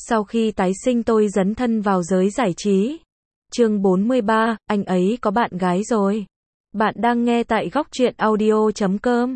Sau khi tái sinh tôi dấn thân vào giới giải trí. Chương 43, anh ấy có bạn gái rồi. Bạn đang nghe tại góc truyện audio.com.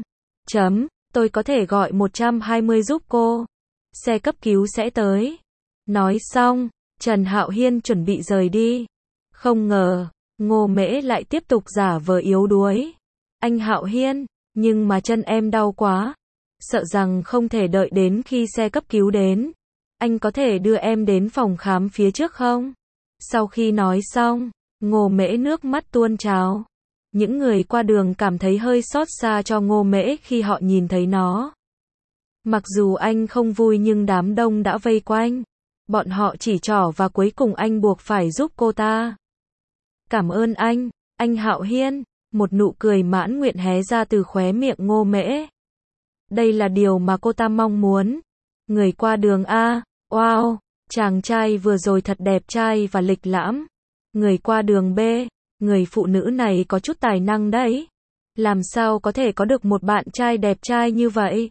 Tôi có thể gọi 120 giúp cô. Xe cấp cứu sẽ tới. Nói xong, Trần Hạo Hiên chuẩn bị rời đi. Không ngờ, Ngô Mễ lại tiếp tục giả vờ yếu đuối. Anh Hạo Hiên, nhưng mà chân em đau quá. Sợ rằng không thể đợi đến khi xe cấp cứu đến. Anh có thể đưa em đến phòng khám phía trước không? Sau khi nói xong, Ngô Mễ nước mắt tuôn trào. Những người qua đường cảm thấy hơi xót xa cho Ngô Mễ khi họ nhìn thấy nó. Mặc dù anh không vui nhưng đám đông đã vây quanh. Bọn họ chỉ trỏ và cuối cùng anh buộc phải giúp cô ta. Cảm ơn anh Hạo Hiên. Một nụ cười mãn nguyện hé ra từ khóe miệng Ngô Mễ. Đây là điều mà cô ta mong muốn. Người qua đường A, wow, chàng trai vừa rồi thật đẹp trai và lịch lãm. Người qua đường B, người phụ nữ này có chút tài năng đấy. Làm sao có thể có được một bạn trai đẹp trai như vậy?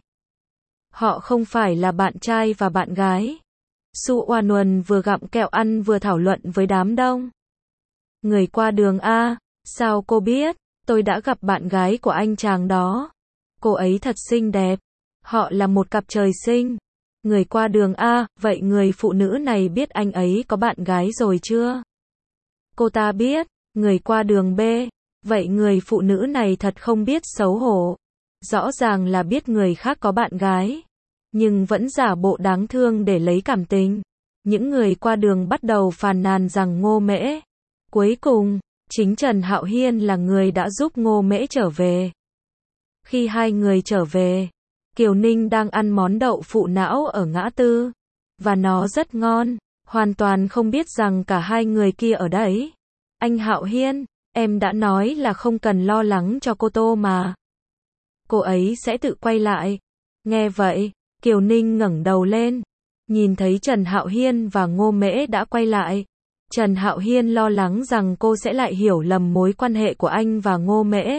Họ không phải là bạn trai và bạn gái. Su Oan Uẩn vừa gặm kẹo ăn vừa thảo luận với đám đông. Người qua đường A, sao cô biết? Tôi đã gặp bạn gái của anh chàng đó. Cô ấy thật xinh đẹp. Họ là một cặp trời sinh. Người qua đường A, vậy người phụ nữ này biết anh ấy có bạn gái rồi chưa? Cô ta biết. Người qua đường B, vậy người phụ nữ này thật không biết xấu hổ. Rõ ràng là biết người khác có bạn gái, nhưng vẫn giả bộ đáng thương để lấy cảm tình. Những người qua đường bắt đầu phàn nàn rằng Ngô Mễ. Cuối cùng, chính Trần Hạo Hiên là người đã giúp Ngô Mễ trở về. Khi hai người trở về, Kiều Ninh đang ăn món đậu phụ não ở ngã tư. Và nó rất ngon, hoàn toàn không biết rằng cả hai người kia ở đấy. Anh Hạo Hiên, em đã nói là không cần lo lắng cho cô Tô mà. Cô ấy sẽ tự quay lại. Nghe vậy, Kiều Ninh ngẩng đầu lên. Nhìn thấy Trần Hạo Hiên và Ngô Mễ đã quay lại. Trần Hạo Hiên lo lắng rằng cô sẽ lại hiểu lầm mối quan hệ của anh và Ngô Mễ.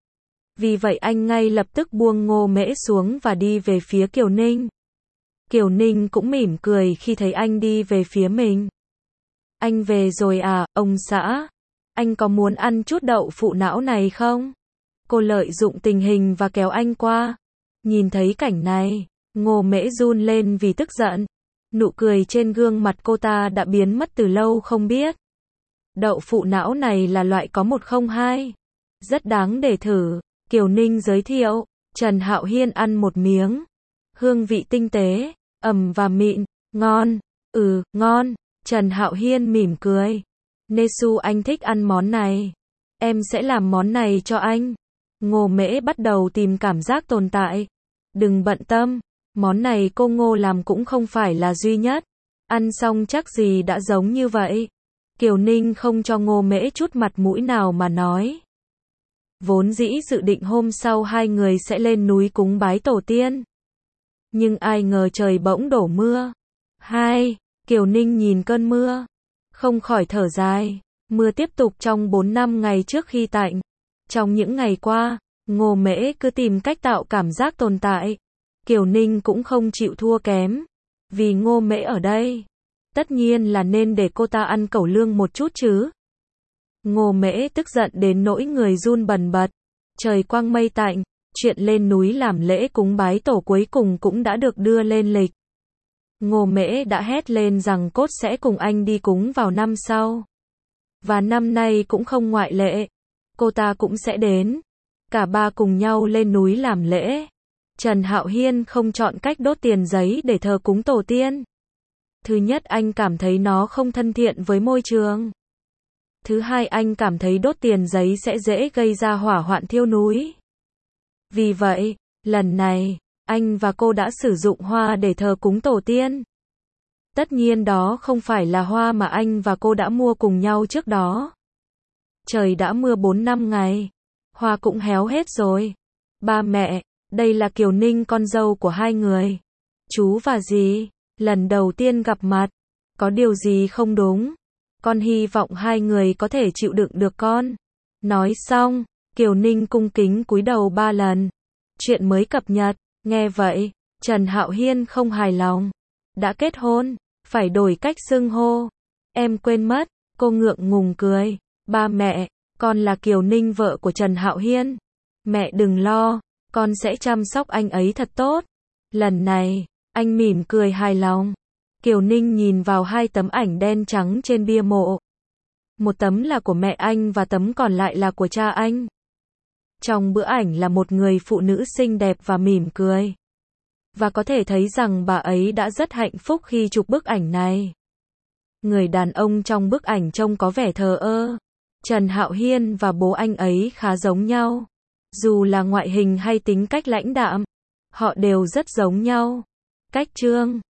Vì vậy anh ngay lập tức buông Ngô Mễ xuống và đi về phía Kiều Ninh. Kiều Ninh cũng mỉm cười khi thấy anh đi về phía mình. Anh về rồi à, ông xã? Anh có muốn ăn chút đậu phụ não này không? Cô lợi dụng tình hình và kéo anh qua. Nhìn thấy cảnh này, Ngô Mễ run lên vì tức giận. Nụ cười trên gương mặt cô ta đã biến mất từ lâu không biết. Đậu phụ não này là loại có 102. Rất đáng để thử. Kiều Ninh giới thiệu. Trần Hạo Hiên ăn một miếng. Hương vị tinh tế, ẩm và mịn. Ngon. Ngon. Trần Hạo Hiên mỉm cười. Nesu anh thích ăn món này. Em sẽ làm món này cho anh. Ngô Mễ bắt đầu tìm cảm giác tồn tại. Đừng bận tâm. Món này cô Ngô làm cũng không phải là duy nhất. Ăn xong chắc gì đã giống như vậy. Kiều Ninh không cho Ngô Mễ chút mặt mũi nào mà nói. Vốn dĩ dự định hôm sau hai người sẽ lên núi cúng bái tổ tiên. Nhưng ai ngờ trời bỗng đổ mưa. Kiều Ninh nhìn cơn mưa. Không khỏi thở dài. Mưa tiếp tục trong 4-5 ngày trước khi tạnh. Trong những ngày qua, Ngô Mễ cứ tìm cách tạo cảm giác tồn tại. Kiều Ninh cũng không chịu thua kém. Vì Ngô Mễ ở đây. Tất nhiên là nên để cô ta ăn cẩu lương một chút chứ. Ngô Mễ tức giận đến nỗi người run bần bật. Trời quang mây tạnh, chuyện lên núi làm lễ cúng bái tổ cuối cùng cũng đã được đưa lên lịch. Ngô Mễ đã hét lên rằng cốt sẽ cùng anh đi cúng vào năm sau. Và năm nay cũng không ngoại lệ. Cô ta cũng sẽ đến. Cả ba cùng nhau lên núi làm lễ. Trần Hạo Hiên không chọn cách đốt tiền giấy để thờ cúng tổ tiên. Thứ nhất, anh cảm thấy nó không thân thiện với môi trường. Thứ hai, anh cảm thấy đốt tiền giấy sẽ dễ gây ra hỏa hoạn thiêu núi. Vì vậy, lần này, anh và cô đã sử dụng hoa để thờ cúng tổ tiên. Tất nhiên đó không phải là hoa mà anh và cô đã mua cùng nhau trước đó. Trời đã mưa 4-5 ngày. Hoa cũng héo hết rồi. Ba mẹ, đây là Kiều Ninh con dâu của hai người. Chú và dì, lần đầu tiên gặp mặt. Có điều gì không đúng? Con hy vọng hai người có thể chịu đựng được con. Nói xong, Kiều Ninh cung kính cúi đầu 3 lần. Chuyện mới cập nhật. Nghe vậy, Trần Hạo Hiên không hài lòng. Đã kết hôn, Phải đổi cách xưng hô. Em quên mất, cô ngượng ngùng cười. Ba mẹ, con là Kiều Ninh vợ của Trần Hạo Hiên. Mẹ đừng lo, con sẽ chăm sóc anh ấy thật tốt. Lần này, anh mỉm cười hài lòng. Kiều Ninh nhìn vào hai tấm ảnh đen trắng trên bia mộ. Một tấm là của mẹ anh và tấm còn lại là của cha anh. Trong bức ảnh là một người phụ nữ xinh đẹp và mỉm cười. Và có thể thấy rằng bà ấy đã rất hạnh phúc khi chụp bức ảnh này. Người đàn ông trong bức ảnh trông có vẻ thờ ơ. Trần Hạo Hiên và bố anh ấy khá giống nhau. Dù là ngoại hình hay tính cách lãnh đạm, họ đều rất giống nhau. Cách chương